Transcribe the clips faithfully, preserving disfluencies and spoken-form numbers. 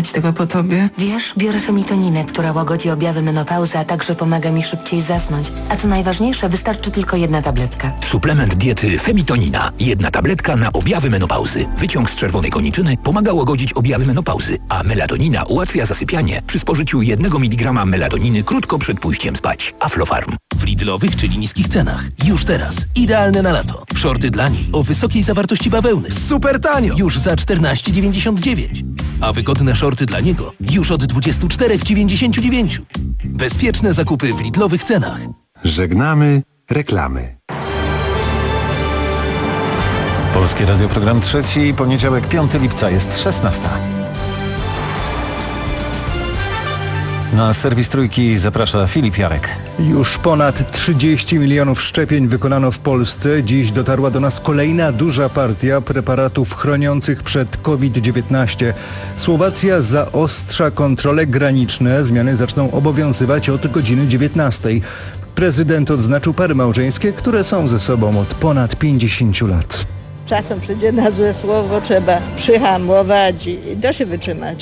zrobić tego po tobie. Wiesz, biorę femitoninę, która łagodzi objawy menopauzy, a także pomaga mi szybciej zasnąć. A co najważniejsze, wystarczy tylko jedna tabletka. Suplement diety Femitonina. Jedna tabletka na objawy menopauzy. Wyciąg z czerwonej koniczyny pomaga łagodzić objawy menopauzy, a melatonina ułatwia zasypianie przy spożyciu jednego miligrama melatoniny krótko przed pójściem spać. Aflofarm. W Lidlowych, czyli niskich cenach. Już teraz. Idealne na lato. Shorty dla niej o wysokiej zawartości bawełny. Super tanio. Już za czternaście dziewięćdziesiąt dziewięć. A wygodne shorty dla niego już od dwadzieścia cztery dziewięćdziesiąt dziewięć. Bezpieczne zakupy w Lidlowych cenach. Żegnamy reklamy. Polskie Radio, program trzeci, poniedziałek, piątego lipca, jest szesnasta. Na serwis Trójki zaprasza Filip Jarek. Już ponad trzydzieści milionów szczepień wykonano w Polsce. Dziś dotarła do nas kolejna duża partia preparatów chroniących przed COVID dziewiętnaście. Słowacja zaostrza kontrole graniczne. Zmiany zaczną obowiązywać od godziny dziewiętnastej. Prezydent odznaczył pary małżeńskie, które są ze sobą od ponad pięćdziesięciu lat. Czasem przyjdzie na złe słowo, trzeba przyhamować i da się wytrzymać.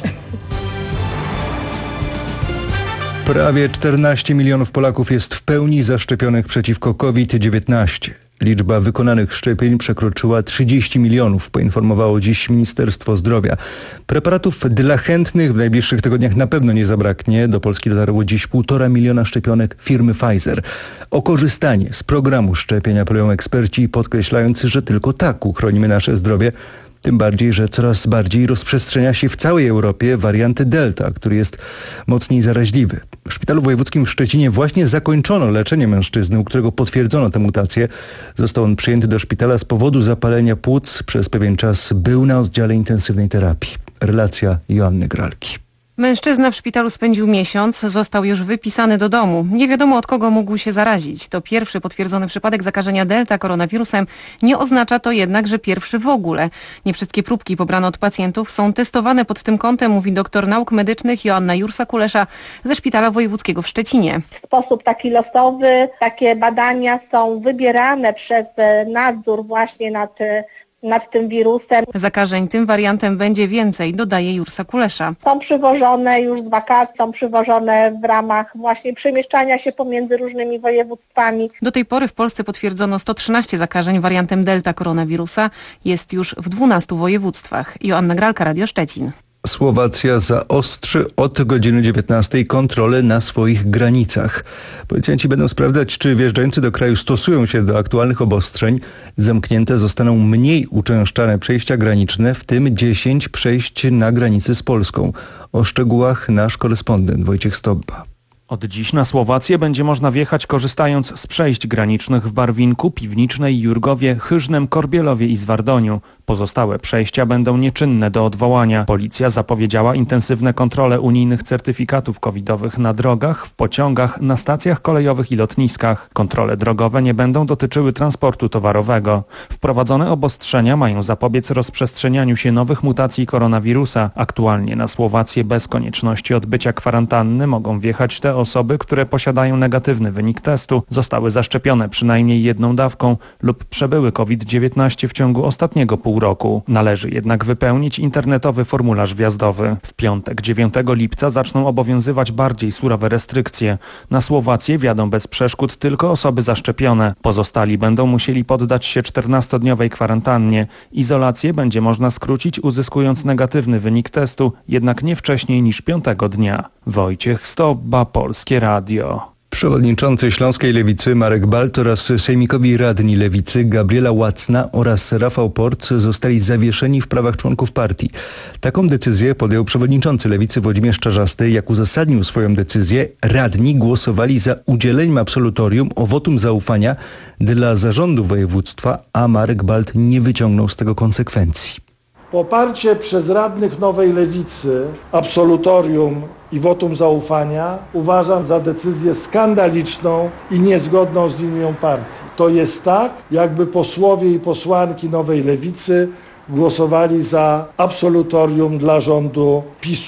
Prawie czternaście milionów Polaków jest w pełni zaszczepionych przeciwko COVID dziewiętnaście. Liczba wykonanych szczepień przekroczyła trzydzieści milionów, poinformowało dziś Ministerstwo Zdrowia. Preparatów dla chętnych w najbliższych tygodniach na pewno nie zabraknie. Do Polski dotarło dziś półtora miliona szczepionek firmy Pfizer. O korzystanie z programu szczepień apelują eksperci, podkreślając, że tylko tak uchronimy nasze zdrowie. Tym bardziej, że coraz bardziej rozprzestrzenia się w całej Europie wariant Delta, który jest mocniej zaraźliwy. W Szpitalu Wojewódzkim w Szczecinie właśnie zakończono leczenie mężczyzny, u którego potwierdzono tę mutację. Został on przyjęty do szpitala z powodu zapalenia płuc. Przez pewien czas był na oddziale intensywnej terapii. Relacja Joanny Gralki. Mężczyzna w szpitalu spędził miesiąc, został już wypisany do domu. Nie wiadomo, od kogo mógł się zarazić. To pierwszy potwierdzony przypadek zakażenia Delta koronawirusem. Nie oznacza to jednak, że pierwszy w ogóle. Nie wszystkie próbki pobrane od pacjentów są testowane pod tym kątem, mówi doktor nauk medycznych Joanna Jursa-Kulesza ze Szpitala Wojewódzkiego w Szczecinie. W sposób taki losowy takie badania są wybierane przez nadzór właśnie nad nad tym wirusem. Zakażeń tym wariantem będzie więcej, dodaje Jursa-Kulesza. Są przywożone już z wakacji, są przywożone w ramach właśnie przemieszczania się pomiędzy różnymi województwami. Do tej pory w Polsce potwierdzono sto trzynaście zakażeń wariantem Delta koronawirusa. Jest już w dwunastu województwach. Joanna Gralka, Radio Szczecin. Słowacja zaostrzy od godziny dziewiętnastej kontrolę na swoich granicach. Policjanci będą sprawdzać, czy wjeżdżający do kraju stosują się do aktualnych obostrzeń. Zamknięte zostaną mniej uczęszczane przejścia graniczne, w tym dziesięć przejść na granicy z Polską. O szczegółach nasz korespondent Wojciech Stobba. Od dziś na Słowację będzie można wjechać korzystając z przejść granicznych w Barwinku, Piwnicznej, Jurgowie, Chyżnem, Korbielowie i Zwardoniu. Pozostałe przejścia będą nieczynne do odwołania. Policja zapowiedziała intensywne kontrole unijnych certyfikatów covidowych na drogach, w pociągach, na stacjach kolejowych i lotniskach. Kontrole drogowe nie będą dotyczyły transportu towarowego. Wprowadzone obostrzenia mają zapobiec rozprzestrzenianiu się nowych mutacji koronawirusa. Aktualnie na Słowację bez konieczności odbycia kwarantanny mogą wjechać te osoby, które posiadają negatywny wynik testu, zostały zaszczepione przynajmniej jedną dawką lub przebyły COVID dziewiętnaście w ciągu ostatniego pół roku. Należy jednak wypełnić internetowy formularz wjazdowy. W piątek dziewiątego lipca zaczną obowiązywać bardziej surowe restrykcje. Na Słowację wjadą bez przeszkód tylko osoby zaszczepione. Pozostali będą musieli poddać się czternastodniowej kwarantannie. Izolację będzie można skrócić, uzyskując negatywny wynik testu, jednak nie wcześniej niż piątego dnia. Wojciech Stobba, Polskie Radio. Przewodniczący Śląskiej Lewicy Marek Balt oraz sejmikowi radni Lewicy Gabriela Łacna oraz Rafał Port zostali zawieszeni w prawach członków partii. Taką decyzję podjął przewodniczący Lewicy Włodzimierz Czarzasty. Jak uzasadnił swoją decyzję, radni głosowali za udzieleniem absolutorium o wotum zaufania dla zarządu województwa, a Marek Balt nie wyciągnął z tego konsekwencji. Poparcie przez radnych Nowej Lewicy absolutorium i wotum zaufania uważam za decyzję skandaliczną i niezgodną z linią partii. To jest tak, jakby posłowie i posłanki Nowej Lewicy głosowali za absolutorium dla rządu PiSu.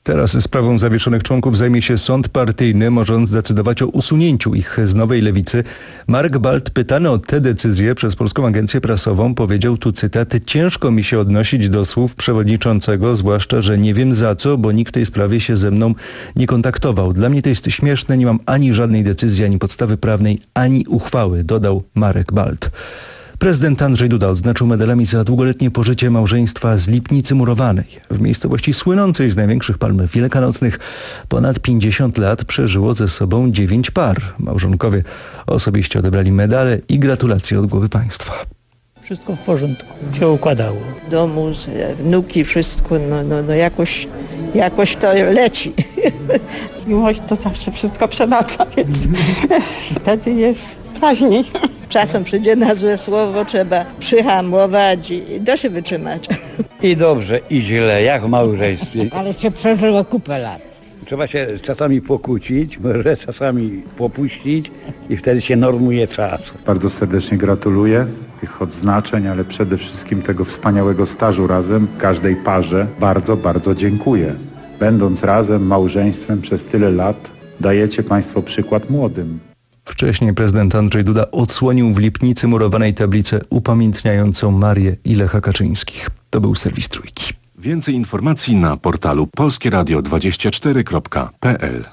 Teraz sprawą zawieszonych członków zajmie się sąd partyjny, może on zdecydować o usunięciu ich z Nowej Lewicy. Marek Balt, pytany o tę decyzję przez Polską Agencję Prasową, powiedział, tu cytat: ciężko mi się odnosić do słów przewodniczącego, zwłaszcza, że nie wiem za co, bo nikt w tej sprawie się ze mną nie kontaktował. Dla mnie to jest śmieszne, nie mam ani żadnej decyzji, ani podstawy prawnej, ani uchwały, dodał Marek Balt. Prezydent Andrzej Duda odznaczył medalami za długoletnie pożycie małżeństwa z Lipnicy Murowanej. W miejscowości słynącej z największych palm wielkanocnych ponad pięćdziesiąt lat przeżyło ze sobą dziewięć par. Małżonkowie osobiście odebrali medale i gratulacje od głowy państwa. Wszystko w porządku, się układało. W domu, wnuki, wszystko, no, no, no jakoś, jakoś to leci. Miłość to zawsze wszystko przenacza, więc wtedy jest raźniej. Czasem przyjdzie na złe słowo, trzeba przyhamować i da się wytrzymać. I dobrze, i źle, jak w małżeństwie. Ale się przeżyło kupę lat. Trzeba się czasami pokłócić, może czasami popuścić i wtedy się normuje czas. Bardzo serdecznie gratuluję tych odznaczeń, ale przede wszystkim tego wspaniałego stażu razem. Każdej parze bardzo, bardzo dziękuję. Będąc razem, małżeństwem przez tyle lat, dajecie Państwo przykład młodym. Wcześniej prezydent Andrzej Duda odsłonił w Lipnicy Murowanej tablicę upamiętniającą Marię i Lecha Kaczyńskich. To był serwis Trójki. Więcej informacji na portalu polskie radio dwadzieścia cztery kropka p l.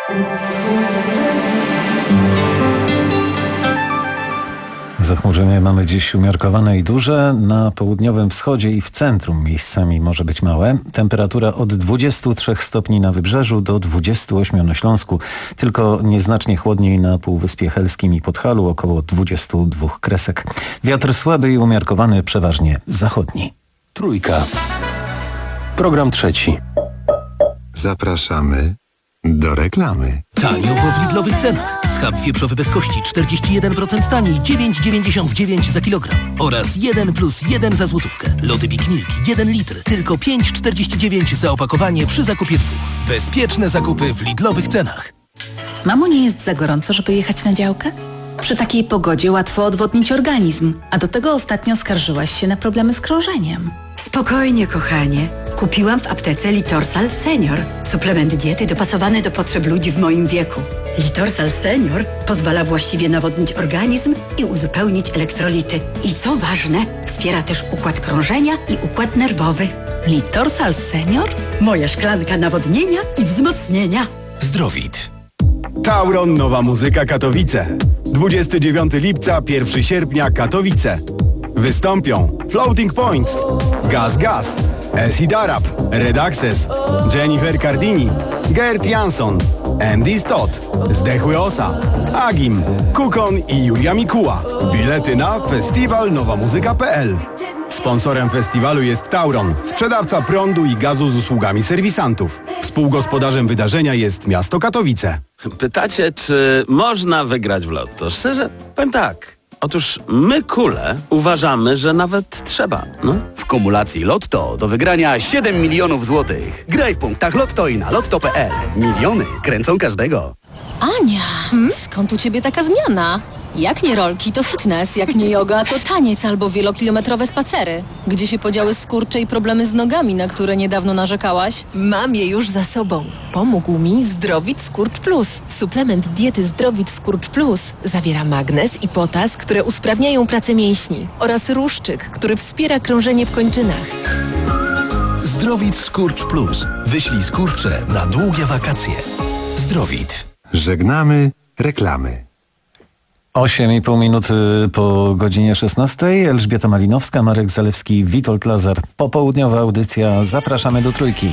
Zachmurzenie mamy dziś umiarkowane i duże. Na południowym wschodzie i w centrum miejscami może być małe. Temperatura od dwudziestu trzech stopni na wybrzeżu do dwudziestu ośmiu na Śląsku. Tylko nieznacznie chłodniej na Półwyspie Helskim i Podhalu, około dwudziestu dwóch kresek. Wiatr słaby i umiarkowany, przeważnie zachodni. Trójka. Program trzeci. Zapraszamy do reklamy. Tanio po w Lidlowych cenach. Schab wieprzowy bez kości czterdzieści jeden procent taniej, dziewięć dziewięćdziesiąt dziewięć za kilogram. Oraz jeden plus jeden za złotówkę. Lody Big Milk jeden litr, tylko pięć czterdzieści dziewięć za opakowanie przy zakupie dwóch. Bezpieczne zakupy w Lidlowych cenach. Mamo, nie jest za gorąco, żeby jechać na działkę? Przy takiej pogodzie łatwo odwodnić organizm, a do tego ostatnio skarżyłaś się na problemy z krążeniem. Spokojnie, kochanie. Kupiłam w aptece Litorsal Senior. Suplement diety dopasowany do potrzeb ludzi w moim wieku. Litorsal Senior pozwala właściwie nawodnić organizm i uzupełnić elektrolity. I co ważne, wspiera też układ krążenia i układ nerwowy. Litorsal Senior? Moja szklanka nawodnienia i wzmocnienia. Zdrowit. Tauron Nowa Muzyka Katowice. dwudziestego dziewiątego lipca, pierwszego sierpnia Katowice. Wystąpią Floating Points, Gaz Gaz, Acid Arab, Red Access, Jennifer Cardini, Gert Jansson, Andy Stott, Zdechły Osa, Agim, Kukon i Julia Mikuła. Bilety na festiwal nowa muzyka kropka p l. Sponsorem festiwalu jest Tauron, sprzedawca prądu i gazu z usługami serwisantów. Współgospodarzem wydarzenia jest miasto Katowice. Pytacie, czy można wygrać w lotto? Szczerze, powiem tak. Otóż my, kule, uważamy, że nawet trzeba. No. W kumulacji Lotto do wygrania siedem milionów złotych. Graj w punktach Lotto i na lotto kropka p l. Miliony kręcą każdego. Ania, hmm? Skąd u ciebie taka zmiana? Jak nie rolki, to fitness, jak nie yoga, to taniec albo wielokilometrowe spacery. Gdzie się podziały skurcze i problemy z nogami, na które niedawno narzekałaś? Mam je już za sobą. Pomógł mi Zdrowit Skurcz Plus. Suplement diety Zdrowit Skurcz Plus zawiera magnez i potas, które usprawniają pracę mięśni oraz ruszczyk, który wspiera krążenie w kończynach. Zdrowit Skurcz Plus. Wyślij skurcze na długie wakacje. Zdrowit. Żegnamy reklamy. Osiem i pół minuty po godzinie szesnastej. Elżbieta Malinowska, Marek Zalewski, Witold Lazar. Popołudniowa audycja. Zapraszamy do Trójki.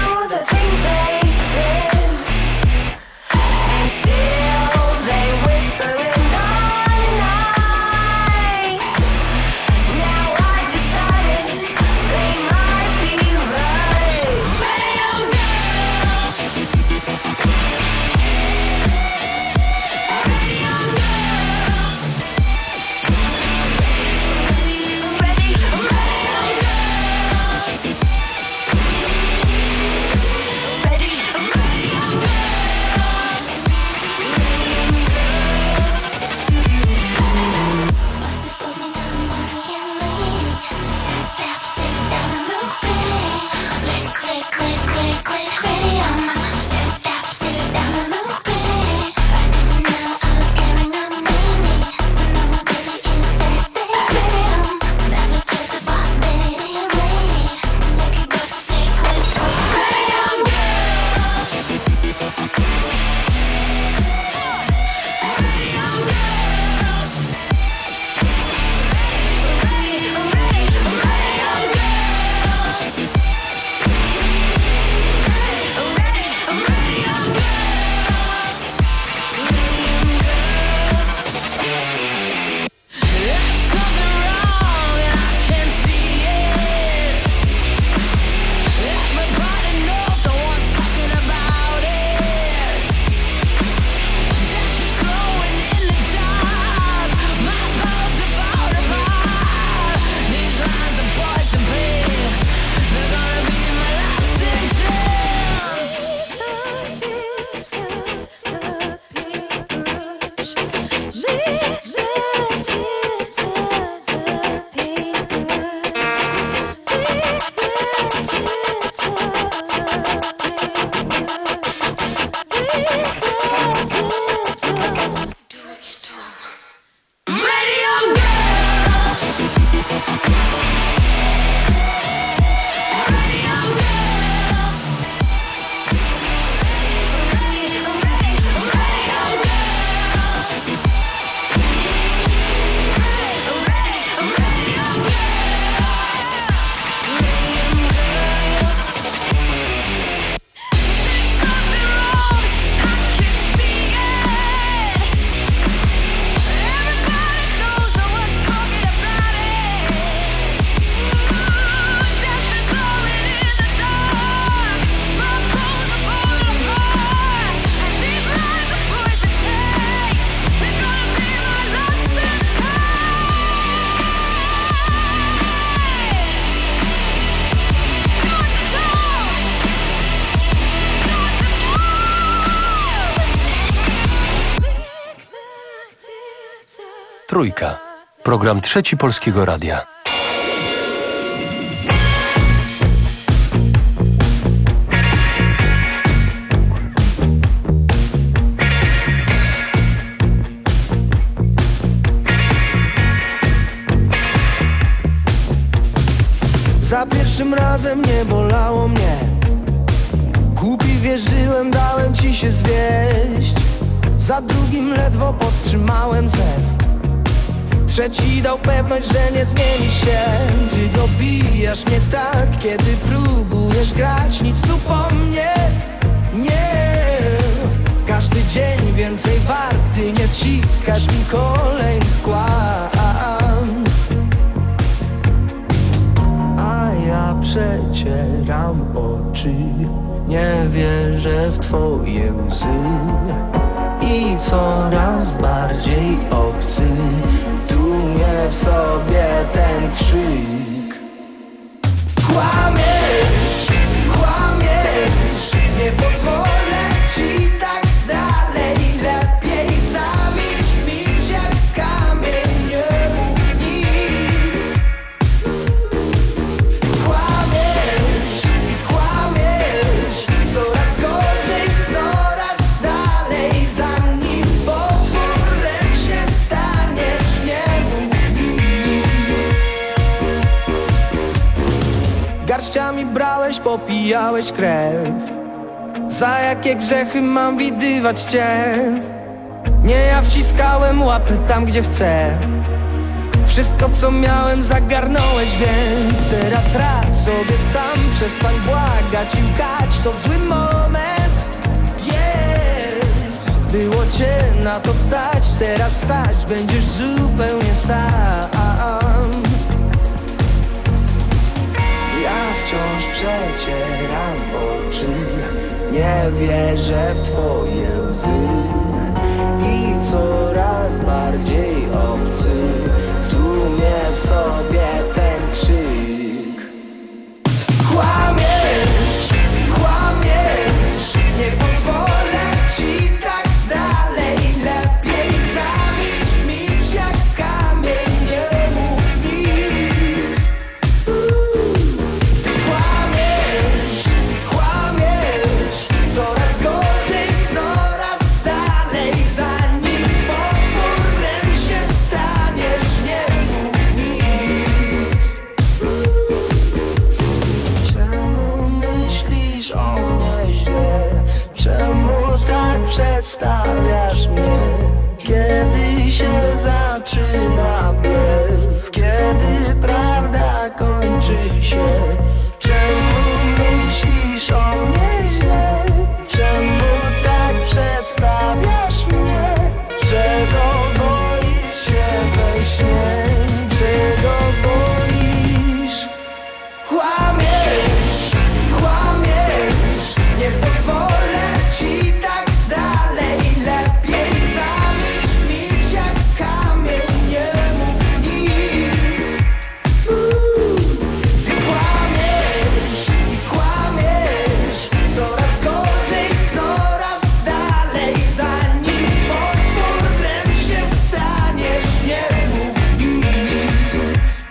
Things they said, and still they whisper. Trójka. Program Trzeci Polskiego Radia. Za pierwszym razem nie bolało mnie. Głupi wierzyłem, dałem ci się zwieść. Za drugim ledwo powstrzymałem zew. Trzeci dał pewność, że nie zmieni się. Ty dobijasz mnie tak, kiedy próbujesz grać. Nic tu po mnie nie. Każdy dzień więcej wart, gdy nie wciskasz mi kolejnych kłamstw. A ja przecieram oczy, nie wierzę w twoje łzy. I coraz bardziej obcy tłumie w sobie ten krzyk. Kłamiesz, kłamiesz, nie pozwolę ci tak dalej. Lepiej zamilcz, milcz jak kamień, nie mów nic. Kłamiesz i kłamiesz, coraz gorzej, coraz dalej. Zanim potworem się staniesz, nie mów nic. Garściami brałeś, popijałeś krew. Za jakie grzechy mam widywać cię? Nie, ja wciskałem łapy tam, gdzie chcę. Wszystko, co miałem, zagarnąłeś, więc teraz radź sobie sam. Przestań błagać i łkać, to zły moment jest. Było cię na to stać, teraz stać będziesz zupełnie sam. Ja wciąż przecieram oczy, nie wierzę w twoje łzy. I coraz bardziej obcy tłumie w sobie ten krzyk. Kłamiesz, kłamiesz, nie pozwolę ci tak dalej. Lepiej zamilcz, milcz jak kamień, nie mów nic. Ty kłamiesz, kłamiesz, coraz gorzej, coraz dalej. Zanim potworem się staniesz, nie mów nic. Czemu myślisz o mnie źle? Czemu tak przedstawiasz mnie? Kiedy się zaczyna blef? Kiedy prawda kończy się? Czemu myślisz o mnie źle? Czemu tak przedstawiasz mnie? Czego boisz się we śnie? Czego boisz? Kłamiesz, kłamiesz, nie pozwolę ci tak dalej. Lepiej zamilcz, milcz jak kamień, nie mów nic. Ty kłamiesz i kłamiesz, coraz gorzej, coraz dalej. Zanim potworem się staniesz, nie mów nic.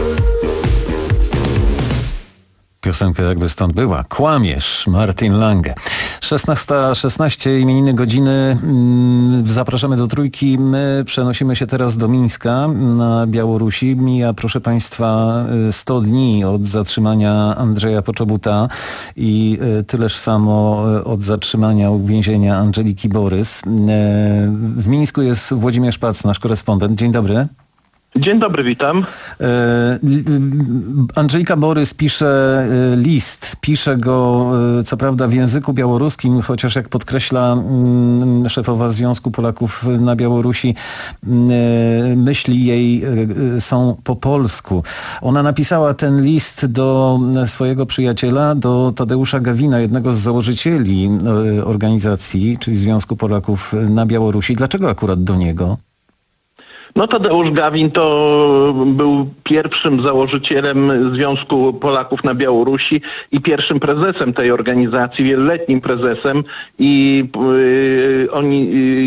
Piosenka jakby stąd była. Kłamiesz, Martin Lange. szesnasta szesnaście, imieniny godziny. Zapraszamy do Trójki. My przenosimy się teraz do Mińska na Białorusi. Mija, proszę Państwa, sto dni od zatrzymania Andrzeja Poczobuta i tyleż samo od zatrzymania uwięzienia Andżeliki Borys. W Mińsku jest Włodzimierz Pac, nasz korespondent. Dzień dobry. Dzień dobry, witam. Andżelika Borys pisze list, pisze go co prawda w języku białoruskim, chociaż jak podkreśla szefowa Związku Polaków na Białorusi, myśli jej są po polsku. Ona napisała ten list do swojego przyjaciela, do Tadeusza Gawina, jednego z założycieli organizacji, czyli Związku Polaków na Białorusi. Dlaczego akurat do niego? No Tadeusz Gawin to był pierwszym założycielem Związku Polaków na Białorusi i pierwszym prezesem tej organizacji, wieloletnim prezesem i yy, oni,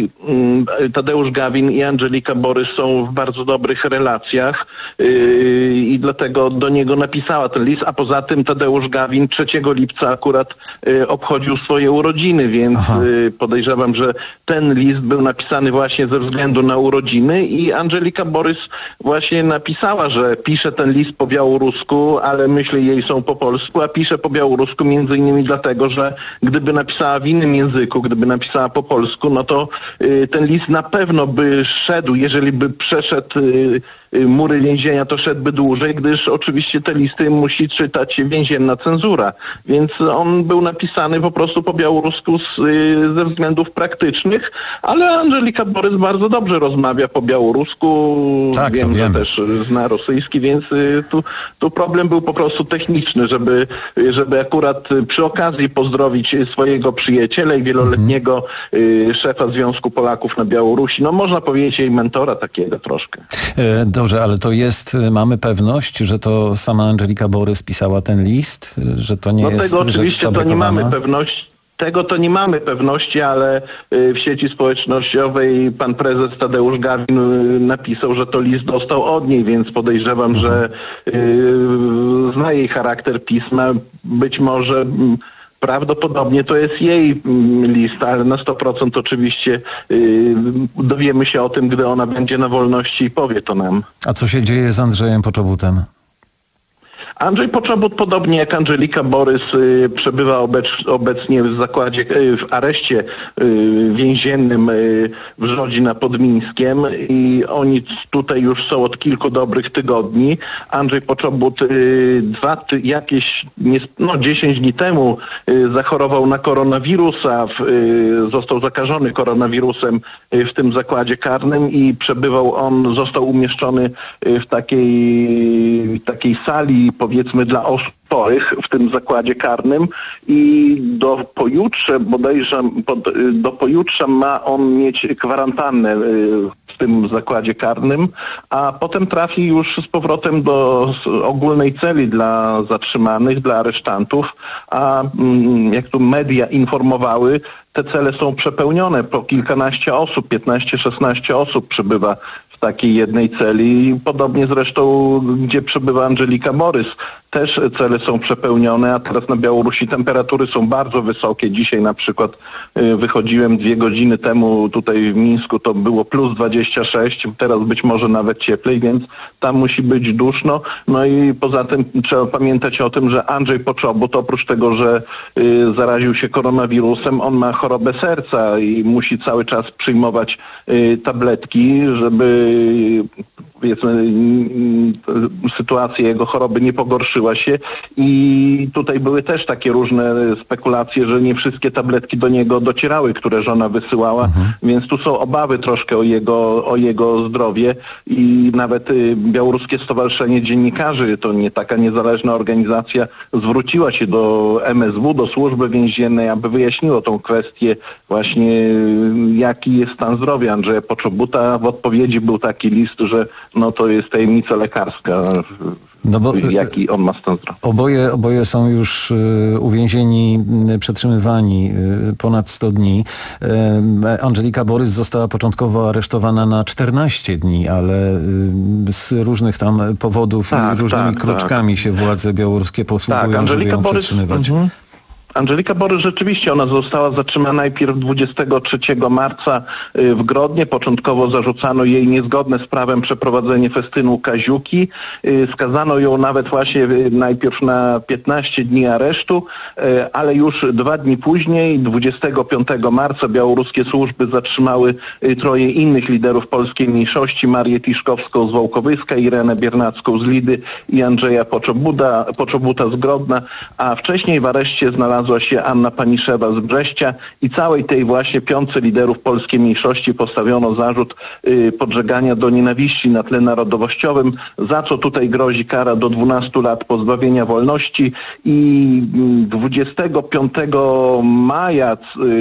yy, Tadeusz Gawin i Andżelika Borys są w bardzo dobrych relacjach yy, i dlatego do niego napisała ten list, a poza tym Tadeusz Gawin trzeciego lipca akurat yy, obchodził swoje urodziny, więc yy, podejrzewam, że ten list był napisany właśnie ze względu na urodziny i Andżelika Borys właśnie napisała, że pisze ten list po białorusku, ale myśli jej są po polsku, a pisze po białorusku między innymi dlatego, że gdyby napisała w innym języku, gdyby napisała po polsku, no to y, ten list na pewno by szedł, jeżeli by przeszedł y, y, mury więzienia, to szedłby dłużej, gdyż oczywiście te listy musi czytać więzienna cenzura, więc on był napisany po prostu po białorusku z, y, ze względów praktycznych, ale Andżelika Borys bardzo dobrze rozmawia po białorusku, tak, wiem, wiem, że też zna rosyjski, więc y, tu, tu problem był po prostu techniczny, żeby, żeby akurat przy okazji pozdrowić swojego przyjaciela i wieloletniego y, szefa Związku Polaków na Białorusi, no można powiedzieć jej mentora takiego troszkę. E, dobrze, ale to jest, mamy pewność, że to sama Andżelika Borys pisała ten list, że to nie no jest tego oczywiście to nie mamy pewności. Tego to nie mamy pewności, ale w sieci społecznościowej pan prezes Tadeusz Gawin napisał, że to list dostał od niej, więc podejrzewam, że yy, zna jej charakter pisma. Być może prawdopodobnie to jest jej list, ale na sto procent oczywiście yy, dowiemy się o tym, gdy ona będzie na wolności i powie to nam. A co się dzieje z Andrzejem Poczobutem? Andrzej Poczobut, podobnie jak Andżelika Borys, y, przebywa obec, obecnie w zakładzie, y, w areszcie y, więziennym y, w Żodzi nad Podmińskiem i oni tutaj już są od kilku dobrych tygodni. Andrzej Poczobut y, dwa, ty, jakieś, nie, no dziesięć dni temu y, zachorował na koronawirusa, w, y, został zakażony koronawirusem y, w tym zakładzie karnym i przebywał on, został umieszczony y, w takiej, takiej sali, powiedzmy dla osób chorych w tym zakładzie karnym i do pojutrze, bodajże pod, do pojutrze ma on mieć kwarantannę w tym zakładzie karnym, a potem trafi już z powrotem do ogólnej celi dla zatrzymanych, dla aresztantów, a jak tu media informowały, te cele są przepełnione, po kilkanaście osób, piętnaście szesnaście osób przebywa w takiej jednej celi, podobnie zresztą gdzie przebywa Andżelika Borys. Też cele są przepełnione, a teraz na Białorusi temperatury są bardzo wysokie. Dzisiaj na przykład y, wychodziłem dwie godziny temu tutaj w Mińsku, to było plus dwadzieścia sześć, teraz być może nawet cieplej, więc tam musi być duszno. No i poza tym trzeba pamiętać o tym, że Andrzej Poczobut, oprócz tego, że y, zaraził się koronawirusem, on ma chorobę serca i musi cały czas przyjmować y, tabletki, żeby powiedzmy sytuacja jego choroby nie pogorszyła się i tutaj były też takie różne spekulacje, że nie wszystkie tabletki do niego docierały, które żona wysyłała, mhm. więc tu są obawy troszkę o jego, o jego zdrowie i nawet y, Białoruskie Stowarzyszenie Dziennikarzy, to nie taka niezależna organizacja, zwróciła się do M S W, do służby więziennej, aby wyjaśniło tą kwestię właśnie jaki jest stan zdrowia Andrzeja Poczobuta. W odpowiedzi był taki list, że no to jest tajemnica lekarska, no bo, jaki on ma stan zdrowia. Oboje, oboje są już y, uwięzieni, y, przetrzymywani y, ponad sto dni. Y, Andżelika Borys została początkowo aresztowana na czternaście dni, ale y, z różnych tam powodów tak, i różnymi tak, kroczkami tak. się władze białoruskie posługują, tak, żeby ją Borys, przetrzymywać. Uh-huh. Andżelika Borys rzeczywiście, ona została zatrzymana najpierw dwudziestego trzeciego marca w Grodnie. Początkowo zarzucano jej niezgodne z prawem przeprowadzenie festynu Kaziuki. Skazano ją nawet właśnie najpierw na piętnaście dni aresztu, ale już dwa dni później, dwudziestego piątego marca, białoruskie służby zatrzymały troje innych liderów polskiej mniejszości, Marię Tiszkowską z Wołkowyska, Irenę Biernacką z Lidy i Andrzeja Poczobuta, Poczobuta z Grodna, a wcześniej w areszcie znalazła się Anna Paniszewa z Brześcia i całej tej właśnie piątce liderów polskiej mniejszości postawiono zarzut y, podżegania do nienawiści na tle narodowościowym, za co tutaj grozi kara do dwunastu lat pozbawienia wolności i dwudziestego piątego maja y,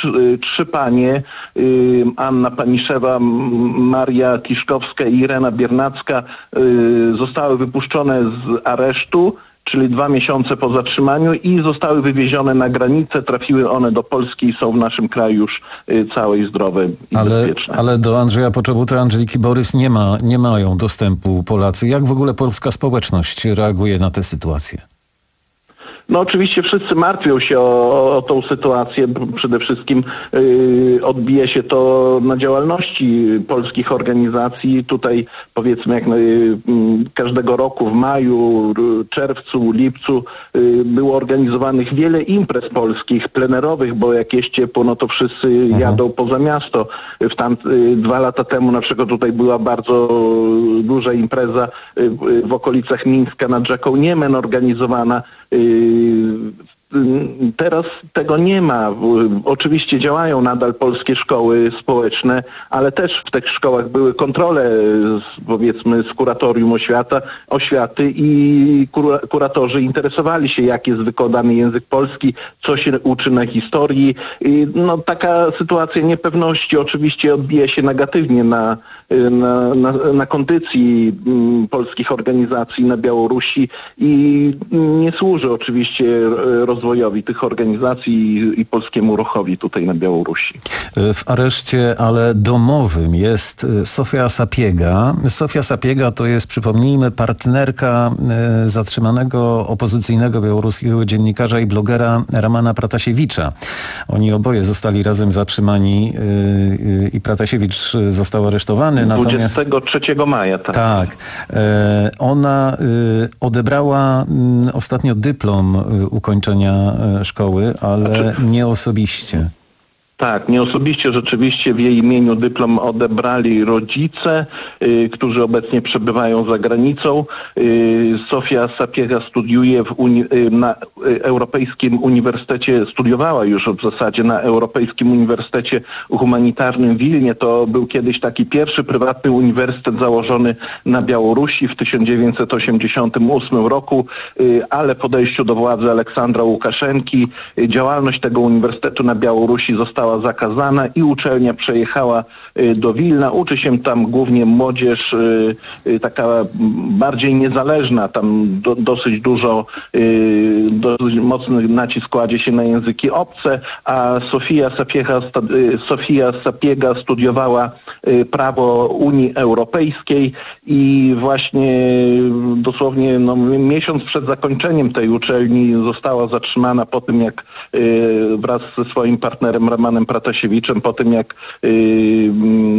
trzy, trzy panie, Anna Paniszewa, Maria Tiszkowska i Irena Biernacka, zostały wypuszczone z aresztu, czyli dwa miesiące po zatrzymaniu, i zostały wywiezione na granicę, trafiły one do Polski i są w naszym kraju już całe i zdrowe i ale, bezpieczne. Ale do Andrzeja Poczobuta, Andżeliki Borys nie ma, nie mają dostępu Polacy. Jak w ogóle polska społeczność reaguje na tę sytuację? No oczywiście wszyscy martwią się o, o tą sytuację. Przede wszystkim yy, odbije się to na działalności polskich organizacji. Tutaj powiedzmy jak yy, każdego roku w maju, czerwcu, lipcu yy, było organizowanych wiele imprez polskich, plenerowych, bo jak jest ciepło, no to wszyscy mhm. jadą poza miasto. W tam, yy, dwa lata temu na przykład tutaj była bardzo duża impreza yy, w okolicach Mińska nad rzeką Niemen organizowana. Teraz tego nie ma. Oczywiście działają nadal polskie szkoły społeczne, ale też w tych szkołach były kontrole z, powiedzmy z kuratorium oświata, oświaty i kur, kuratorzy interesowali się, jak jest wykładany język polski, co się uczy na historii. I no, taka sytuacja niepewności oczywiście odbija się negatywnie na, na, na, na kondycji m, polskich organizacji na Białorusi i nie służy oczywiście rozwojowi tych organizacji i, i polskiemu ruchowi tutaj na Białorusi. W areszcie, ale domowym, jest Sofia Sapiega. Sofia Sapiega to jest, przypomnijmy, partnerka zatrzymanego opozycyjnego białoruskiego dziennikarza i blogera Ramana Pratasiewicza. Oni oboje zostali razem zatrzymani i Pratasiewicz został aresztowany. dwudziestego trzeciego maja, tak. Tak. Ona odebrała ostatnio dyplom ukończenia szkoły, ale znaczy, nie osobiście. Tak, nie osobiście, rzeczywiście w jej imieniu dyplom odebrali rodzice, y, którzy obecnie przebywają za granicą. Y, Sofia Sapiega studiuje w uni- y, na y, Europejskim Uniwersytecie, studiowała już w zasadzie na Europejskim Uniwersytecie Humanitarnym w Wilnie. To był kiedyś taki pierwszy prywatny uniwersytet założony na Białorusi w tysiąc dziewięćset osiemdziesiątym ósmym roku, y, ale po dojściu do władzy Aleksandra Łukaszenki y, działalność tego uniwersytetu na Białorusi została zakazana i uczelnia przejechała do Wilna. Uczy się tam głównie młodzież taka bardziej niezależna. Tam do, dosyć dużo, dosyć mocny nacisk kładzie się na języki obce, a Sofia Sapiega, Sofia Sapiega studiowała prawo Unii Europejskiej i właśnie dosłownie no, miesiąc przed zakończeniem tej uczelni została zatrzymana po tym, jak wraz ze swoim partnerem Ramanem Pratasiewiczem, po tym jak y,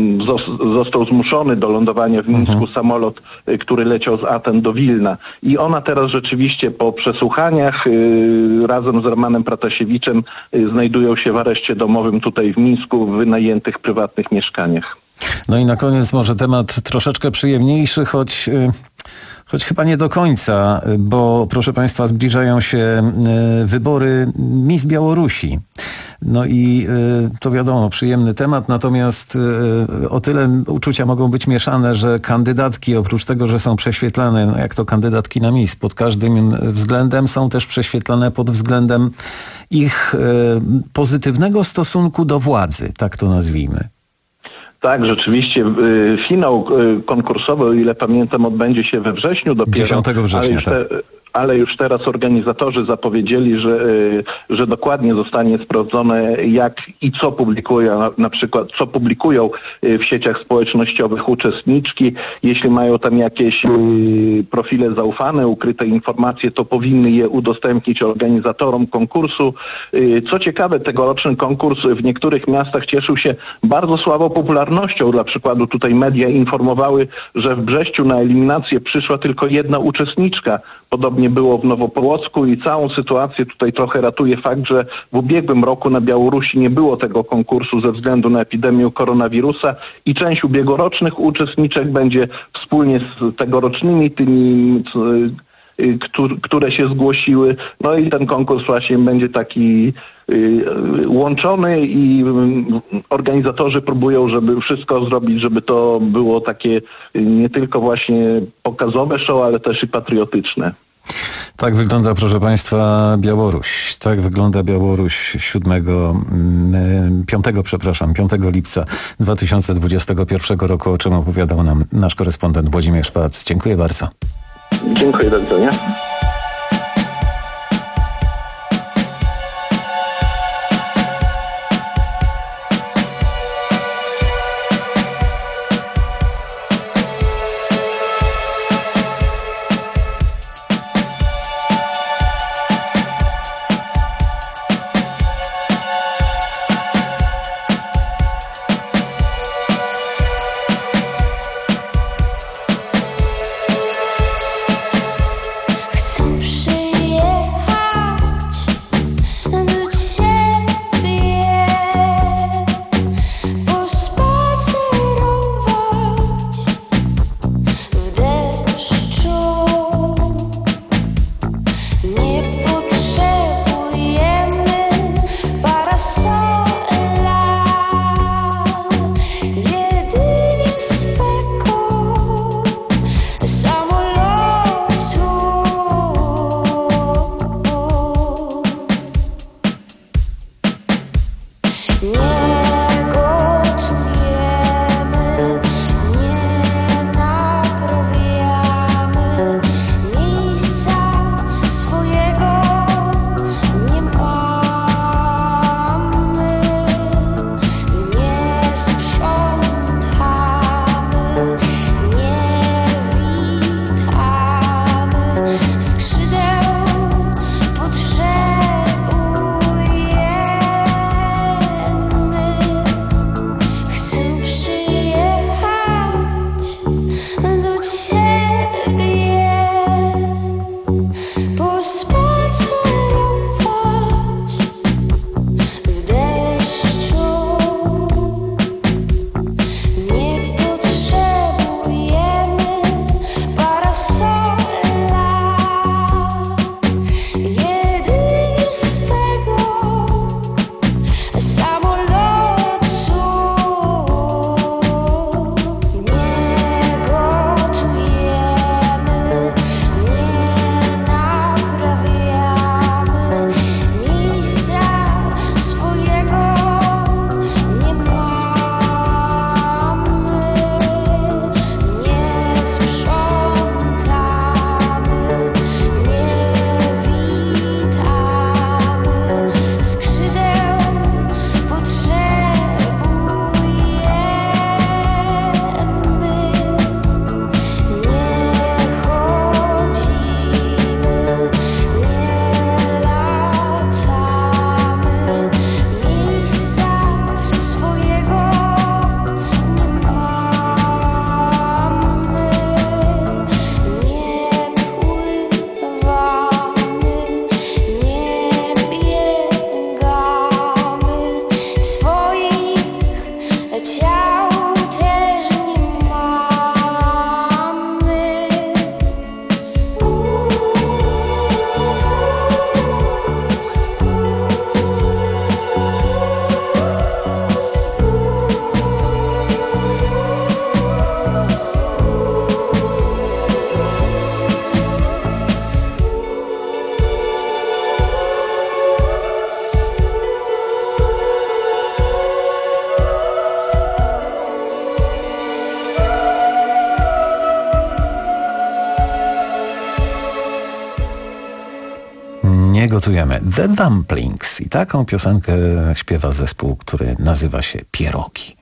został zmuszony do lądowania w Mińsku mhm. samolot, y, który leciał z Aten do Wilna. I ona teraz rzeczywiście po przesłuchaniach y, razem z Ramanem Pratasiewiczem y, znajdują się w areszcie domowym tutaj w Mińsku, w wynajętych prywatnych mieszkaniach. No i na koniec może temat troszeczkę przyjemniejszy, choć... Y Choć chyba nie do końca, bo proszę Państwa, zbliżają się wybory Miss Białorusi. No i to wiadomo, przyjemny temat, natomiast o tyle uczucia mogą być mieszane, że kandydatki oprócz tego, że są prześwietlane, no jak to kandydatki na Miss, pod każdym względem, są też prześwietlane pod względem ich pozytywnego stosunku do władzy, tak to nazwijmy. Tak, rzeczywiście y, finał y, konkursowy, o ile pamiętam, odbędzie się we wrześniu dopiero. dziesiątego września, ale już, te, tak. ale już teraz organizatorzy zapowiedzieli, że, y, że dokładnie zostanie sprawdzone, jak i co publikują, na, na przykład co publikują y, w sieciach społecznościowych uczestniczki. Jeśli mają tam jakieś y, profile zaufane, ukryte informacje, to powinny je udostępnić organizatorom konkursu. Y, co ciekawe, tegoroczny konkurs w niektórych miastach cieszył się bardzo słabą popularnością. Dla przykładu tutaj media informowały, że w Brześciu na eliminację przyszła tylko jedna uczestniczka. Podobnie było w Nowopołocku i całą sytuację tutaj trochę ratuje fakt, że w ubiegłym roku na Białorusi nie było tego konkursu ze względu na epidemię koronawirusa i część ubiegłorocznych uczestniczek będzie wspólnie z tegorocznymi tymi, które się zgłosiły. No i ten konkurs właśnie będzie taki łączony i organizatorzy próbują, żeby wszystko zrobić, żeby to było takie nie tylko właśnie pokazowe show, ale też i patriotyczne. Tak wygląda, proszę Państwa, Białoruś. Tak wygląda Białoruś siódmego, piątego, przepraszam, piątego lipca dwa tysiące dwudziestego pierwszego roku, o czym opowiadał nam nasz korespondent Włodzimierz Szpac. Dziękuję bardzo. Dziękuję, do widzenia. Nie gotujemy. The Dumplings. I taką piosenkę śpiewa zespół, który nazywa się Pierogi.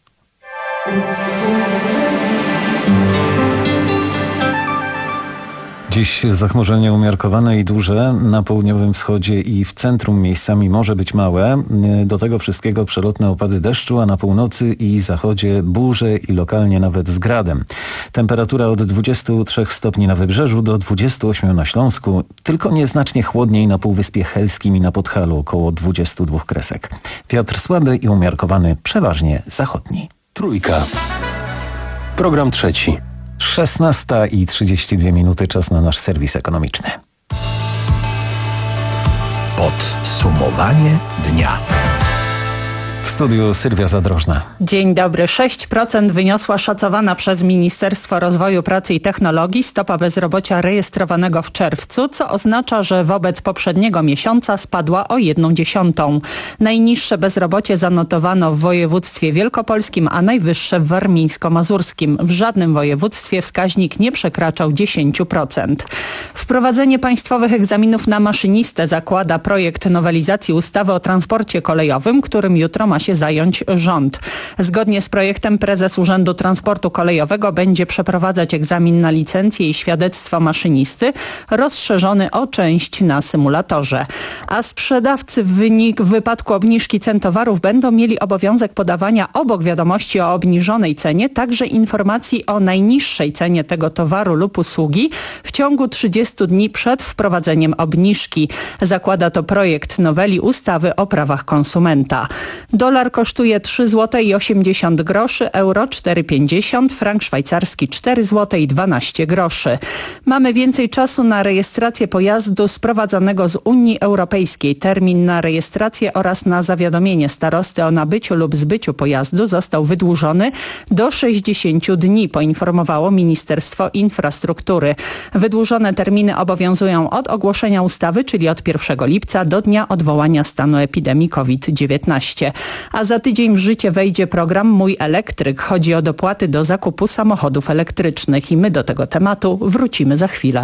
Dziś zachmurzenie umiarkowane i duże. Na południowym wschodzie i w centrum miejscami może być małe. Do tego wszystkiego przelotne opady deszczu, a na północy i zachodzie burze i lokalnie nawet z gradem. Temperatura od dwudziestu trzech stopni na Wybrzeżu do dwudziestu ośmiu na Śląsku. Tylko nieznacznie chłodniej na Półwyspie Helskim i na Podhalu, około dwudziestu dwóch kresek. Wiatr słaby i umiarkowany, przeważnie zachodni. Trójka. Program trzeci. szesnasta i trzydzieści dwie minuty, czas na nasz serwis ekonomiczny. Podsumowanie dnia. W studiu Sylwia Zadrożna. Dzień dobry. sześć procent wyniosła szacowana przez Ministerstwo Rozwoju Pracy i Technologii stopa bezrobocia rejestrowanego w czerwcu, co oznacza, że wobec poprzedniego miesiąca spadła o jedną dziesiątą. Najniższe bezrobocie zanotowano w województwie wielkopolskim, a najwyższe w warmińsko-mazurskim. W żadnym województwie wskaźnik nie przekraczał dziesięć procent. Wprowadzenie państwowych egzaminów na maszynistę zakłada projekt nowelizacji ustawy o transporcie kolejowym, którym jutro ma się zająć rząd. Zgodnie z projektem prezes Urzędu Transportu Kolejowego będzie przeprowadzać egzamin na licencję i świadectwo maszynisty, rozszerzony o część na symulatorze. A sprzedawcy w, wynik, w wypadku obniżki cen towarów będą mieli obowiązek podawania obok wiadomości o obniżonej cenie także informacji o najniższej cenie tego towaru lub usługi w ciągu trzydziestu dni przed wprowadzeniem obniżki. Zakłada to projekt noweli ustawy o prawach konsumenta. Dolar kosztuje trzy złote i osiemdziesiąt groszy, euro cztery pięćdziesiąt, frank szwajcarski cztery złote i dwanaście groszy. Mamy więcej czasu na rejestrację pojazdu sprowadzonego z Unii Europejskiej. Termin na rejestrację oraz na zawiadomienie starosty o nabyciu lub zbyciu pojazdu został wydłużony do sześćdziesięciu dni, poinformowało Ministerstwo Infrastruktury. Wydłużone terminy obowiązują od ogłoszenia ustawy, czyli od pierwszego lipca do dnia odwołania stanu epidemii COVID dziewiętnaście. A za tydzień w życie wejdzie program Mój Elektryk. Chodzi o dopłaty do zakupu samochodów elektrycznych i my do tego tematu wrócimy za chwilę.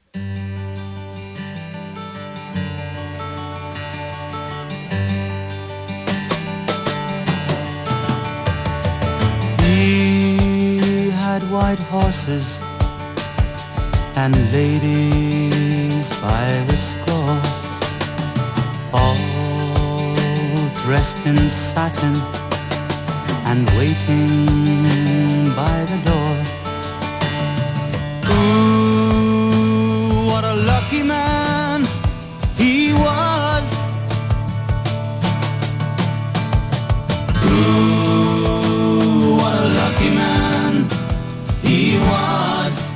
He had white horses and ladies by the score, all dressed in satin and waiting by the door. Ooh, what a lucky man he was. Ooh, what a lucky man he was.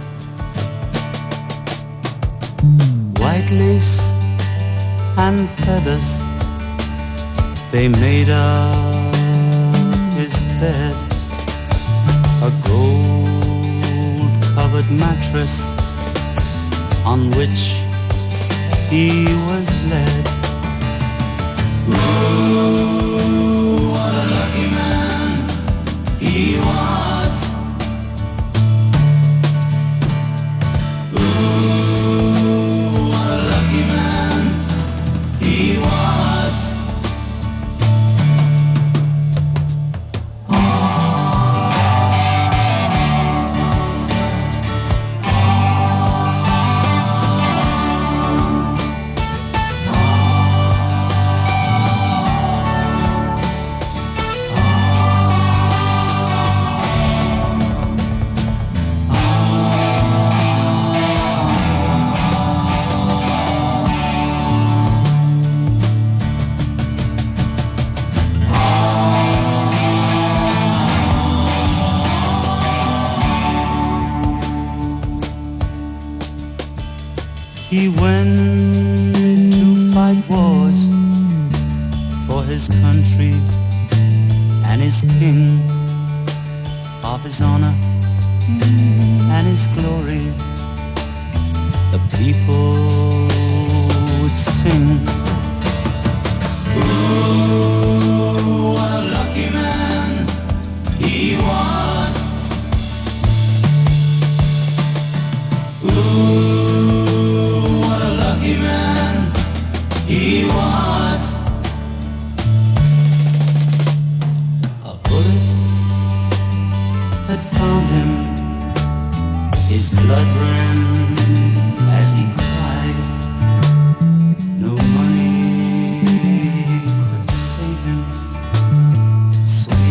White lace and feathers, they made up his bed. A gold-covered mattress on which he was led. Ooh, what a lucky man he was. Ooh, what a lucky man he was. He went to fight wars for his country and his king, of his honor and his glory. The people would sing. Ooh, what a lucky man he was. Ooh, man he was. A bullet had found him. His blood ran as he cried. No money could save him, so he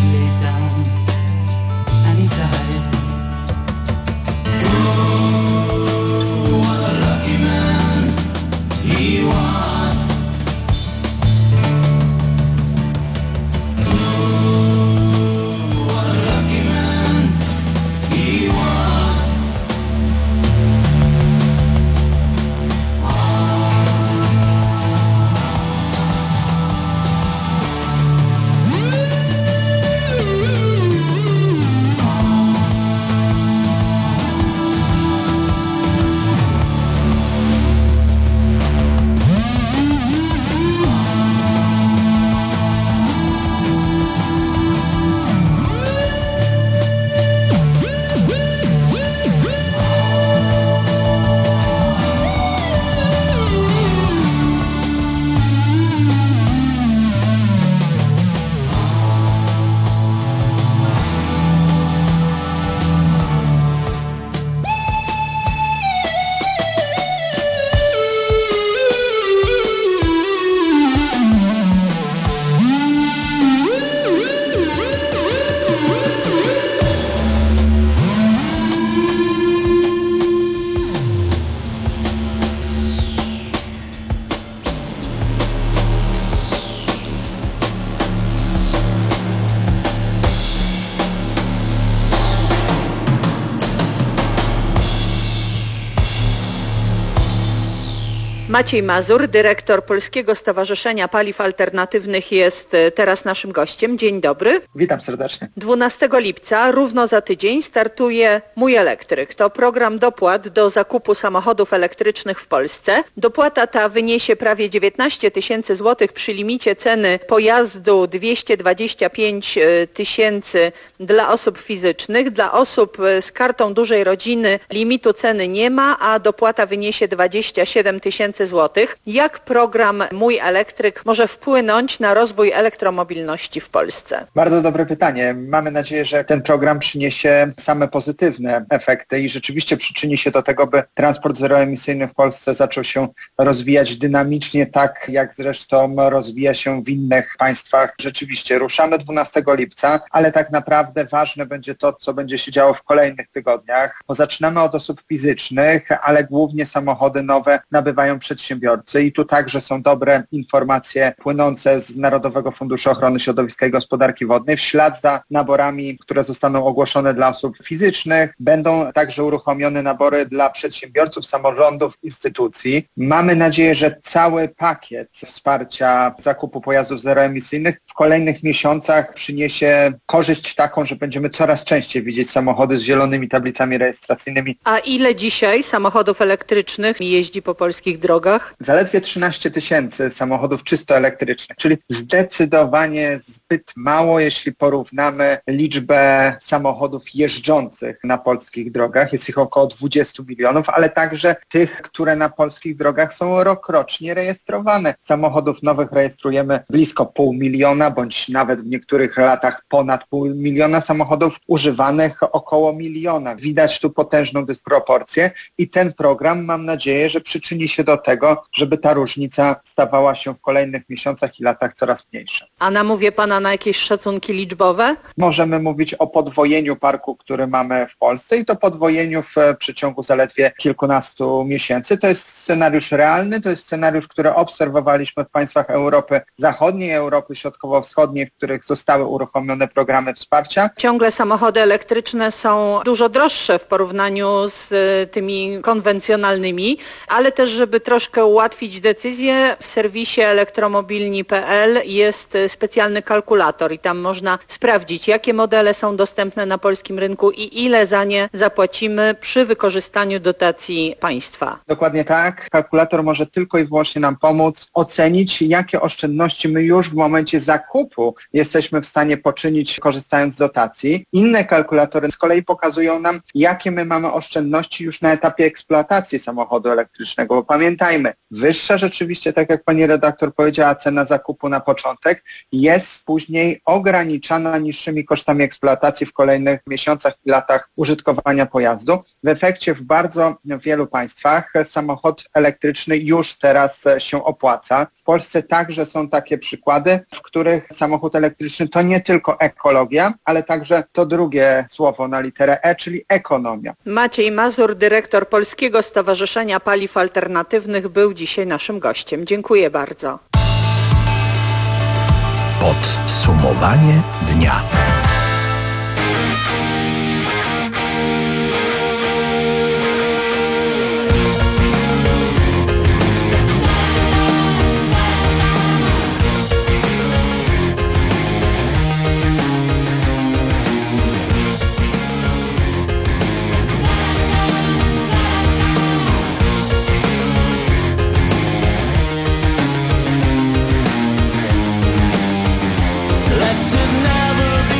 Maciej Mazur, dyrektor Polskiego Stowarzyszenia Paliw Alternatywnych, jest teraz naszym gościem. Dzień dobry. Witam serdecznie. dwunastego lipca, równo za tydzień, startuje Mój Elektryk. To program dopłat do zakupu samochodów elektrycznych w Polsce. Dopłata ta wyniesie prawie dziewiętnaście tysięcy złotych przy limicie ceny pojazdu dwieście dwadzieścia pięć tysięcy dla osób fizycznych. Dla osób z kartą dużej rodziny limitu ceny nie ma, a dopłata wyniesie dwadzieścia siedem tysięcy złotych. Jak program Mój Elektryk może wpłynąć na rozwój elektromobilności w Polsce? Bardzo dobre pytanie. Mamy nadzieję, że ten program przyniesie same pozytywne efekty i rzeczywiście przyczyni się do tego, by transport zeroemisyjny w Polsce zaczął się rozwijać dynamicznie, tak jak zresztą rozwija się w innych państwach. Rzeczywiście ruszamy dwunastego lipca, ale tak naprawdę ważne będzie to, co będzie się działo w kolejnych tygodniach, bo zaczynamy od osób fizycznych, ale głównie samochody nowe nabywają przedsiębiorcy i tu także są dobre informacje płynące z Narodowego Funduszu Ochrony Środowiska i Gospodarki Wodnej. W ślad za naborami, które zostaną ogłoszone dla osób fizycznych, będą także uruchomione nabory dla przedsiębiorców, samorządów, instytucji. Mamy nadzieję, że cały pakiet wsparcia zakupu pojazdów zeroemisyjnych w kolejnych miesiącach przyniesie korzyść taką, że będziemy coraz częściej widzieć samochody z zielonymi tablicami rejestracyjnymi. A ile dzisiaj samochodów elektrycznych jeździ po polskich drogach? Zaledwie trzynaście tysięcy samochodów czysto elektrycznych, czyli zdecydowanie zbyt mało, jeśli porównamy liczbę samochodów jeżdżących na polskich drogach. Jest ich około dwadzieścia milionów, ale także tych, które na polskich drogach są rokrocznie rejestrowane. Samochodów nowych rejestrujemy blisko pół miliona, bądź nawet w niektórych latach ponad pół miliona, samochodów używanych około miliona. Widać tu potężną dysproporcję i ten program, mam nadzieję, że przyczyni się do tego, żeby ta różnica stawała się w kolejnych miesiącach i latach coraz mniejsza. A namówię pana na jakieś szacunki liczbowe? Możemy mówić o podwojeniu parku, który mamy w Polsce i to podwojeniu w przeciągu zaledwie kilkunastu miesięcy. To jest scenariusz realny, to jest scenariusz, który obserwowaliśmy w państwach Europy Zachodniej, Europy Środkowo-Wschodniej, w których zostały uruchomione programy wsparcia. Ciągle samochody elektryczne są dużo droższe w porównaniu z tymi konwencjonalnymi, ale też, żeby troszkę ułatwić decyzję, w serwisie elektromobilni kropka p l jest specjalny kalkulator i tam można sprawdzić, jakie modele są dostępne na polskim rynku i ile za nie zapłacimy przy wykorzystaniu dotacji państwa. Dokładnie tak. Kalkulator może tylko i wyłącznie nam pomóc ocenić, jakie oszczędności my już w momencie zakupu jesteśmy w stanie poczynić, korzystając z dotacji. Inne kalkulatory z kolei pokazują nam, jakie my mamy oszczędności już na etapie eksploatacji samochodu elektrycznego, bo pamiętajmy, wyższa rzeczywiście, tak jak pani redaktor powiedziała, cena zakupu na początek jest później ograniczana niższymi kosztami eksploatacji w kolejnych miesiącach i latach użytkowania pojazdu. W efekcie w bardzo wielu państwach samochód elektryczny już teraz się opłaca. W Polsce także są takie przykłady, w których samochód elektryczny to nie tylko ekologia, ale także to drugie słowo na literę E, czyli ekonomia. Maciej Mazur, dyrektor Polskiego Stowarzyszenia Paliw Alternatywnych, był dzisiaj naszym gościem. Dziękuję bardzo. Podsumowanie dnia. Let it never be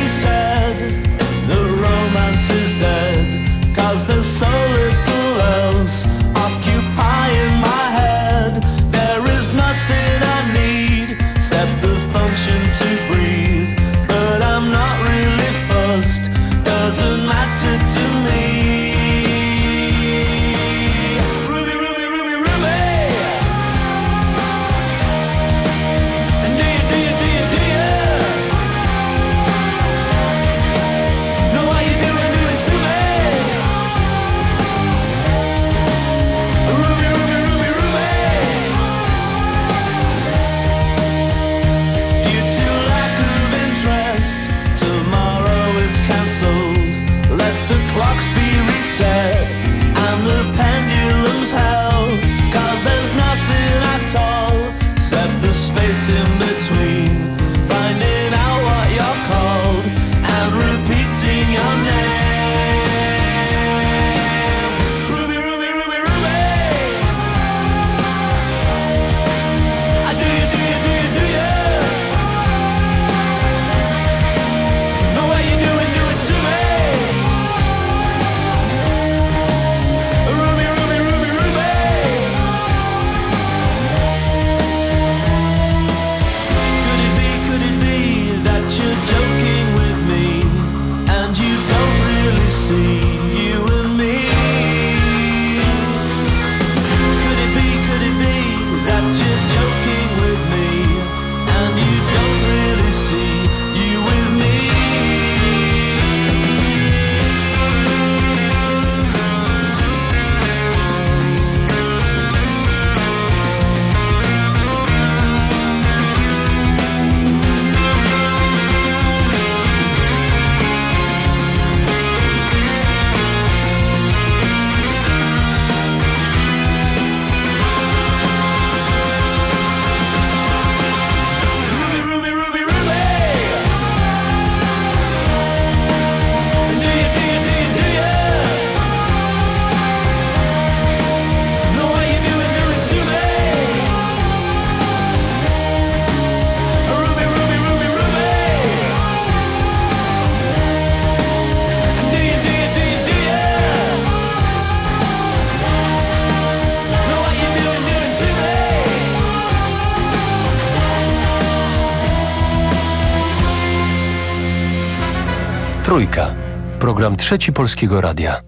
Trójka. Program Trzeci Polskiego Radia.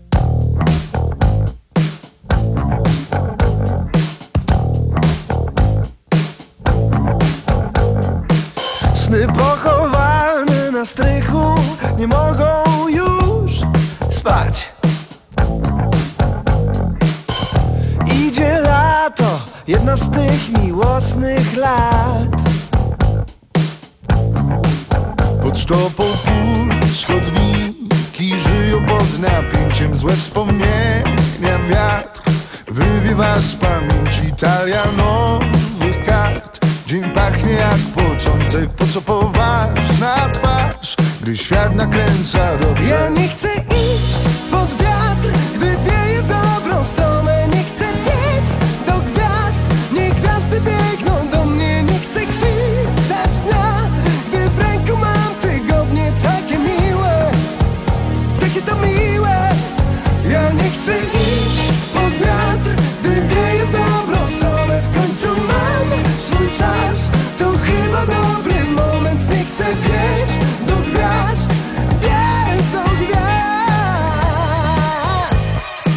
Sny pochowane na strychu nie mogą już spać. Idzie lato, jedno z tych miłosnych lat. Pod sztopą puls chodniki żyją pod napięciem. Złe wspomnienia wiatr wywiewa z pamięci talia nowych kart. Dzień pachnie jak początek, po co poważna twarz, gdy świat nakręca robię. Ja nie chcę iść pod wiatr, gdy wieje w dobrą stronę. Nie chcę biec do gwiazd, niech gwiazdy biegną do mnie. Nie chcę chwilać dnia, gdy w ręku mam tygodnie. Takie miłe, takie to miłe. Ja nie chcę iść pod wiatr, gdy wieje w dobrą stronę. W końcu mam swój czas, to chyba dobry moment. Nie chcę biec do gwiazd, biec do gwiazd.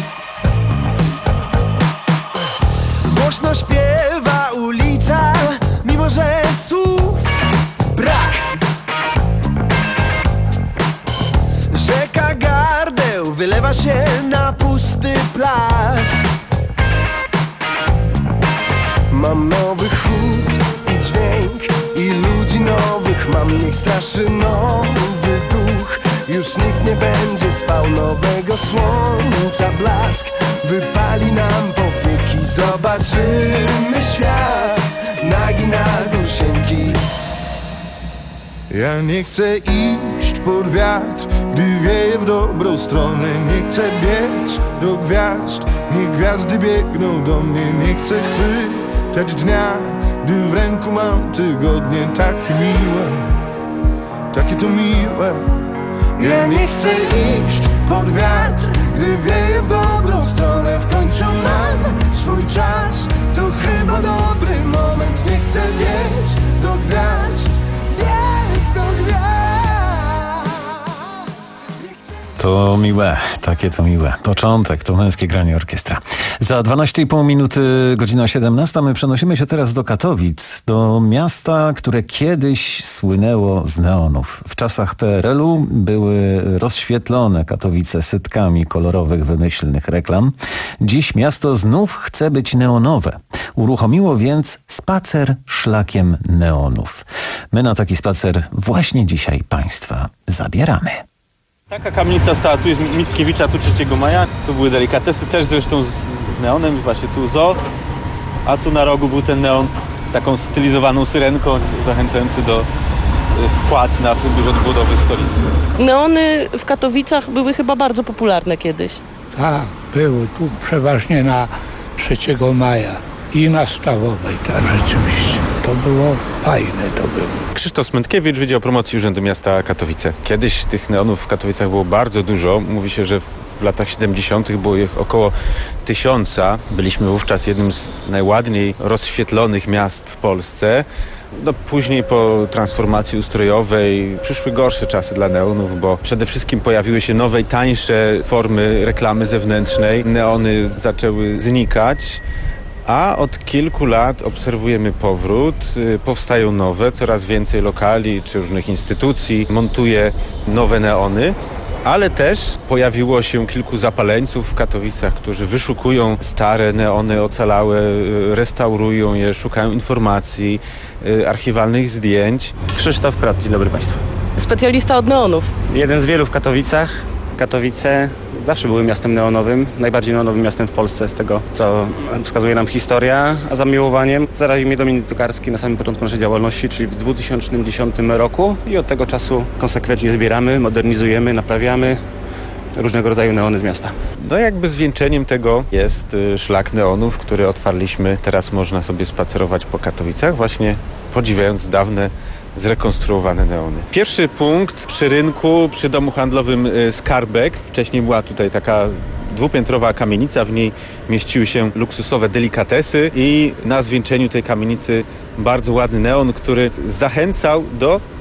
Głośno śpiewa ulica, mimo że słów brak. Rzeka gardeł wylewa się na pusty plac. Mam nowy chód i dźwięk i ludzi nowych mam. Niech straszy nowy duch. Już nikt nie będzie spał. Nowego słońca blask wypali nam powieki. Zobaczymy świat nagi na gąsienki. Ja nie chcę iść pod wiatr, gdy wieje w dobrą stronę. Nie chcę biec do gwiazd, niech gwiazdy biegną do mnie. Nie chcę chwytać dnia, gdy w ręku mam tygodnie. Takie miłe, takie to miłe. Ja nie chcę iść pod wiatr, gdy wieje w dobrą stronę. W końcu mam swój czas, to chyba dobry moment. Nie chcę biec do gwiazd, biec do gwiazd. To miłe, takie to miłe. Początek, to Męskie Granie Orkiestra. Za dwanaście i pół minuty, godzina siedemnasta, my przenosimy się teraz do Katowic, do miasta, które kiedyś słynęło z neonów. W czasach P R L u były rozświetlone Katowice setkami kolorowych, wymyślnych reklam. Dziś miasto znów chce być neonowe. Uruchomiło więc spacer szlakiem neonów. My na taki spacer właśnie dzisiaj Państwa zabieramy. Taka kamienica stała tu, jest Mickiewicza, tu trzeciego maja, tu były delikatesy, też zresztą z, z neonem, właśnie tu zoo, a tu na rogu był ten neon z taką stylizowaną syrenką, zachęcający do wpłat na fundusz odbudowy stolicy. Neony w Katowicach były chyba bardzo popularne kiedyś. Tak, były tu przeważnie na trzeciego maja i na Stawowej, tak rzeczywiście. To było fajne, to było. Krzysztof Smętkiewicz, Wydział Promocji Urzędu Miasta Katowice. Kiedyś tych neonów w Katowicach było bardzo dużo. Mówi się, że w latach siedemdziesiątych było ich około tysiąca. Byliśmy wówczas jednym z najładniej rozświetlonych miast w Polsce. No, później po transformacji ustrojowej przyszły gorsze czasy dla neonów, bo przede wszystkim pojawiły się nowe, tańsze formy reklamy zewnętrznej. Neony zaczęły znikać. A od kilku lat obserwujemy powrót, powstają nowe, coraz więcej lokali czy różnych instytucji montuje nowe neony, ale też pojawiło się kilku zapaleńców w Katowicach, którzy wyszukują stare neony ocalałe, restaurują je, szukają informacji, archiwalnych zdjęć. Krzysztof Krot, dzień dobry Państwu. Specjalista od neonów. Jeden z wielu w Katowicach. Katowice zawsze były miastem neonowym, najbardziej neonowym miastem w Polsce, z tego co wskazuje nam historia, a zamiłowaniem zaraził mnie Dominik Tokarski na samym początku naszej działalności, czyli w dwa tysiące dziesiątym roku i od tego czasu konsekwentnie zbieramy, modernizujemy, naprawiamy różnego rodzaju neony z miasta. No jakby zwieńczeniem tego jest szlak neonów, który otwarliśmy. Teraz można sobie spacerować po Katowicach, właśnie podziwiając dawne zrekonstruowane neony. Pierwszy punkt przy rynku, przy domu handlowym Skarbek. Wcześniej była tutaj taka dwupiętrowa kamienica, w niej mieściły się luksusowe delikatesy i na zwieńczeniu tej kamienicy bardzo ładny neon, który zachęcał do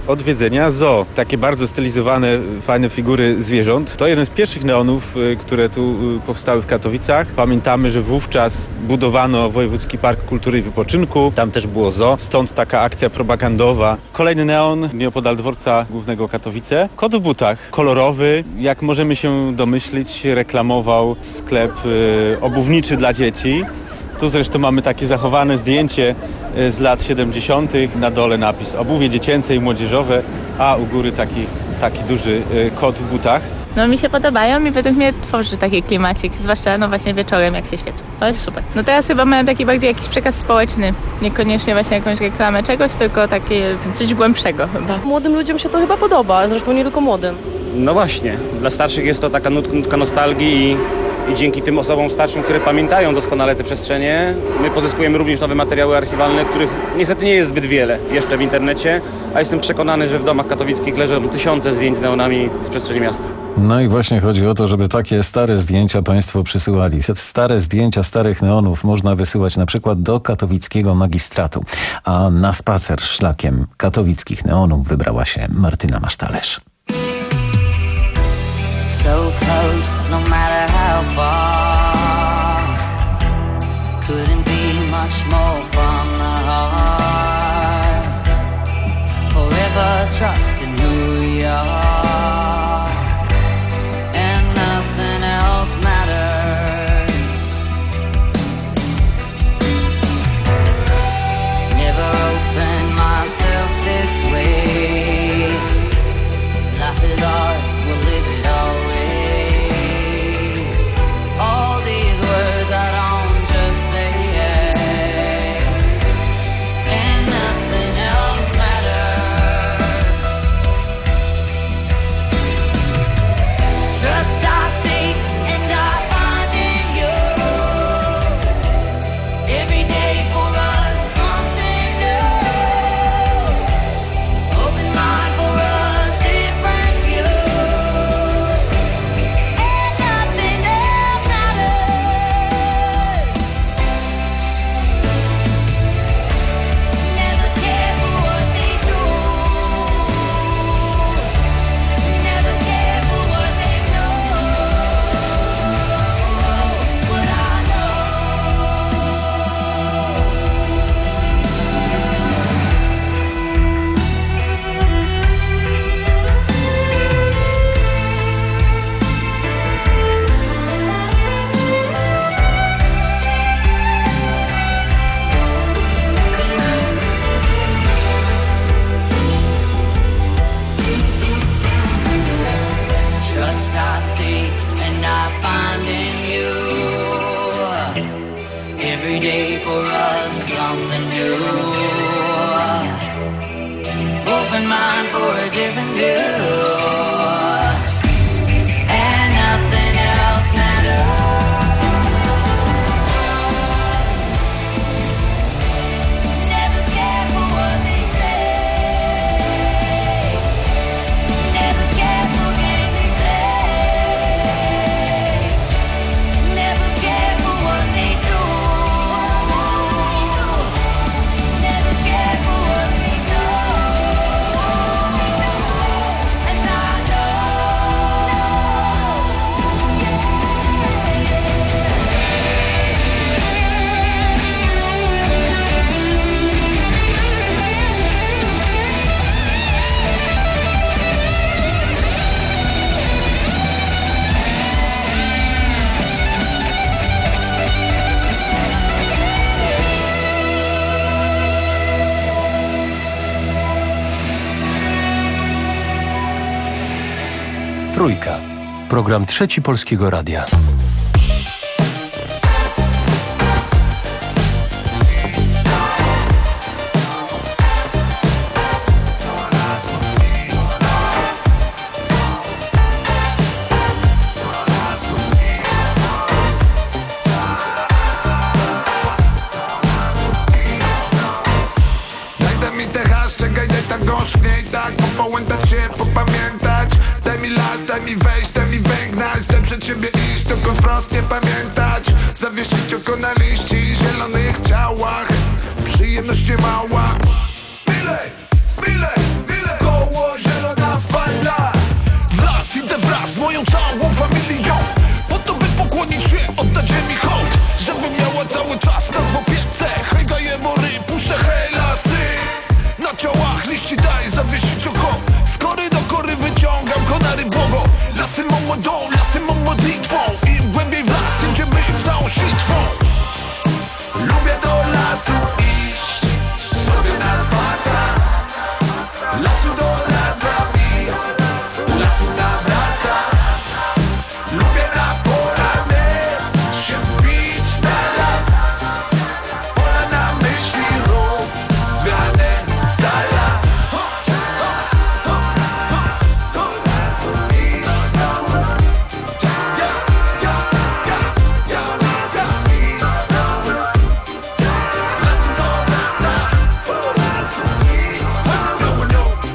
odwiedzenia zoo. Takie bardzo stylizowane, fajne figury zwierząt. To jeden z pierwszych neonów, które tu powstały w Katowicach. Pamiętamy, że wówczas budowano Wojewódzki Park Kultury i Wypoczynku. Tam też było zoo, stąd taka akcja propagandowa. Kolejny neon nieopodal dworca głównego Katowice. Kot w butach, kolorowy. Jak możemy się domyślić, reklamował sklep y, obuwniczy dla dzieci. Tu zresztą mamy takie zachowane zdjęcie z lat siedemdziesiątych. Na dole napis obuwie dziecięce i młodzieżowe, a u góry taki, taki duży kot w butach. No mi się podobają i według mnie tworzy taki klimacik, zwłaszcza no właśnie wieczorem jak się świecą. To jest super. No teraz chyba mają taki bardziej jakiś przekaz społeczny, niekoniecznie właśnie jakąś reklamę czegoś, tylko takie coś głębszego chyba. Młodym ludziom się to chyba podoba, zresztą nie tylko młodym. No właśnie, dla starszych jest to taka nut, nutka nostalgii i I dzięki tym osobom starszym, które pamiętają doskonale te przestrzenie, my pozyskujemy również nowe materiały archiwalne, których niestety nie jest zbyt wiele jeszcze w internecie, a jestem przekonany, że w domach katowickich leżą tysiące zdjęć z neonami z przestrzeni miasta. No i właśnie chodzi o to, żeby takie stare zdjęcia Państwo przysyłali. Stare zdjęcia starych neonów można wysyłać na przykład do katowickiego magistratu. A na spacer szlakiem katowickich neonów wybrała się Martyna Masztalerz. So close, no matter how far. Couldn't be much more from the heart. Forever trusting who we are, and nothing else matters. Never opened myself this way. Life is ours, we'll live it always. All these words I don't just say, and nothing else matters. Trust I seek and I find in you. Every day for us something new. Open mind for a different view. And nothing else matters. Never care for what they do. Never care for what they know. What I Trust I seek and I find in you. Every day for us something new. Open mind for a different view. And nothing else matters. Never care for what they say. Never care for games they play. Never care for what they do. Never care for what they know. And I Trójka. Program Trzeci Polskiego Radia. Daj mi te hashtag, daj tak gorzkiej, tak popałętać się, popamiętać. Daj mi las, daj mi wejść, daj mi węgnać. Daj przed siebie iść, dokąd wprost nie pamiętać. Zawiesić oko na liści, zielonych ciałach. Przyjemność nie mała. Bile, bile, bile, go. wodą, lasem mą modlitwą. Im głębiej w las, tym idziemy całą sitwą. Lubię do lasu iść, sobie na spacer. Lasu doradza mi, lasu nawraca. Lubię na polanie się wbić z dala. Pola na myśli rób zmianę z dala. Do lasu iść, ja, ja, ja, ja, ja, lasu iść znowu. Lasu doradza, do lasu iść znowu.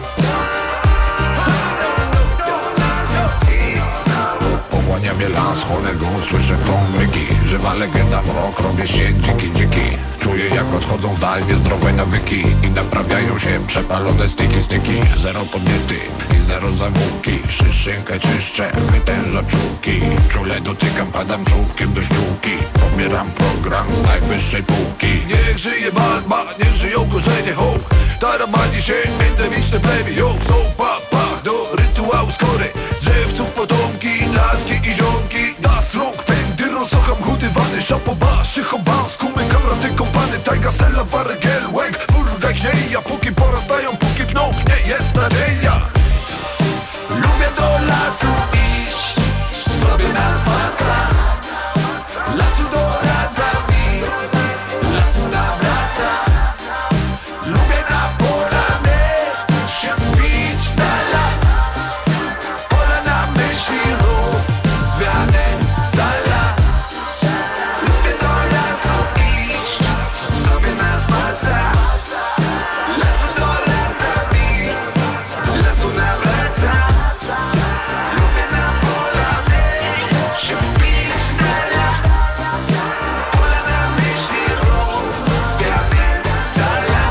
Pochłania mnie las, cholerą słyszę krągłyki. Żywa legenda, mrok, robię się dziki, dziki. Czuję jak odchodzą w dal niezdrowe nawyki i naprawiają się przepalone styki, styki. Zero podniety i zero zawółki. Szyszynkę czyszczę, wytęża czułki. Czule dotykam, padam czółkiem do ściółki. Pobieram program z najwyższej półki. Niech żyje Malma, niech żyją korzenie hołd. Taramani się, endemiczne plemię ją. Stopa, pach do rytuału skory. Drzewców potomki, laski i ziomki. Das rąk, pędy, rosocham, chudywany. Szapoba, szychoba, skumy, kamraty, kompany. Tajga, sela, waregel, łęk, burgaj, chnieja. Póki porastają, póki pną, nie jest nadzieja. Lubię do lasu iść, sobie na spacer. Lasu doradza mi, lasu nawraca. Lubię na polanie się wbić z dala. Pola na myśli rób zmianę z dala. Lubię do lasu iść, sobie na spacer. Lasu doradza mi, lasu nawraca. Lubię na polanie się wbić z dala. Pola na myśli rób zmianę z dala.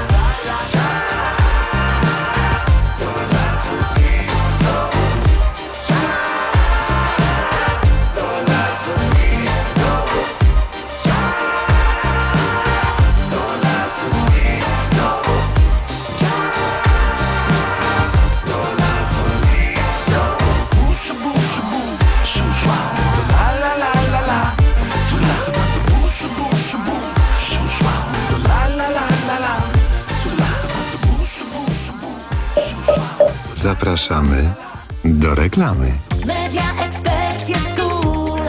Do lasu iść znowu. Do lasu iść znowu. Do lasu iść znowu. Do lasu iść znowu. Buszu, buszu, bu, szu, szła. La, la, la, la, la. Do lasu, lasu, buszu, buszu, bu, szu, szła. La, la, la, la, la. Do lasu, lasu, buszu, buszu, bu, szu, szła. Zapraszamy do reklamy. Media Expert jest cool.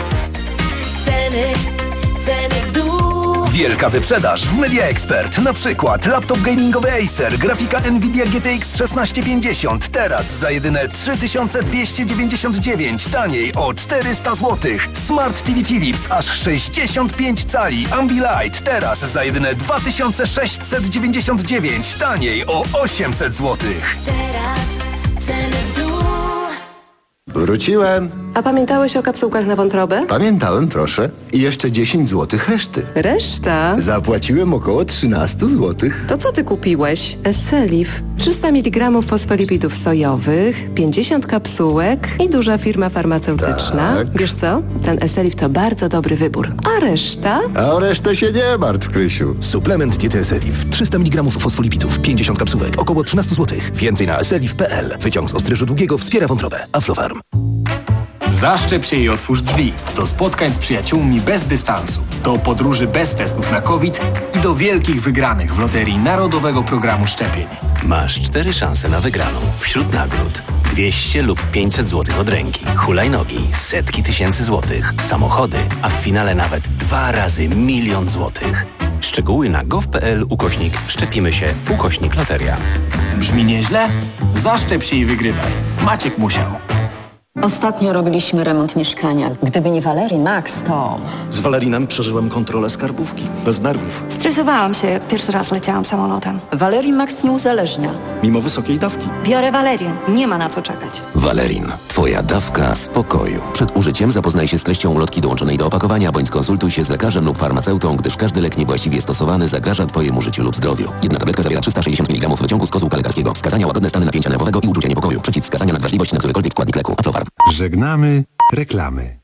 Ceny, ceny w dół. Wielka wyprzedaż w Media Expert. Na przykład laptop gamingowy Acer, grafika Nvidia G T X szesnaście pięćdziesiąt. Teraz za jedyne trzy tysiące dwieście dziewięćdziesiąt dziewięć. Taniej o czterysta złotych. Smart T V Philips aż sześćdziesiąt pięć cali. Ambilight teraz za jedyne dwa tysiące sześćset dziewięćdziesiąt dziewięć. Taniej o osiemset złotych. Teraz ceny w dół. Wróciłem. A pamiętałeś o kapsułkach na wątrobę? Pamiętałem, proszę. I jeszcze dziesięć złotych reszty. Reszta? Zapłaciłem około trzynaście złotych. To co ty kupiłeś? Esselif. trzysta miligramów fosfolipidów sojowych, pięćdziesiąt kapsułek i duża firma farmaceutyczna. Tak. Wiesz co? Ten Esselif to bardzo dobry wybór. A reszta? A o resztę się nie martw, Krysiu. Suplement diety Esselif. trzysta miligramów fosfolipidów, pięćdziesiąt kapsułek, około trzynaście złotych. Więcej na esselif kropka p l. Wyciąg z ostryżu długiego wspiera wątrobę. Aflofarm. Zaszczep się i otwórz drzwi. Do spotkań z przyjaciółmi bez dystansu. Do podróży bez testów na COVID i do wielkich wygranych w loterii Narodowego Programu Szczepień. Masz cztery szanse na wygraną. Wśród nagród dwieście lub pięćset złotych od ręki, hulajnogi, setki tysięcy złotych, samochody, a w finale nawet dwa razy milion złotych. Szczegóły na gov.pl ukośnik szczepimy się ukośnik loteria. Brzmi nieźle? Zaszczep się i wygrywaj. Maciek musiał. Ostatnio robiliśmy remont mieszkania. Gdyby nie Valerii Max, to... Z Valerinem przeżyłem kontrolę skarbówki. Bez nerwów. Stresowałam się, jak pierwszy raz leciałam samolotem. Valerii Max nie uzależnia. Mimo wysokiej dawki. Biorę Valerin. Nie ma na co czekać. Valerin. Twoja dawka spokoju. Przed użyciem zapoznaj się z treścią ulotki dołączonej do opakowania, bądź skonsultuj się z lekarzem lub farmaceutą, gdyż każdy lek niewłaściwie stosowany zagraża Twojemu życiu lub zdrowiu. Jedna tabletka zawiera trzysta sześćdziesiąt miligramów wyciągu z kozłka lekarskiego. Wskazania: łagodne stany napięcia nerwowego i uczucia niepokoju. Przeciwwskazania: nadwrażliwość na którykolwiek składnik leku. Aflofarm. Żegnamy reklamy.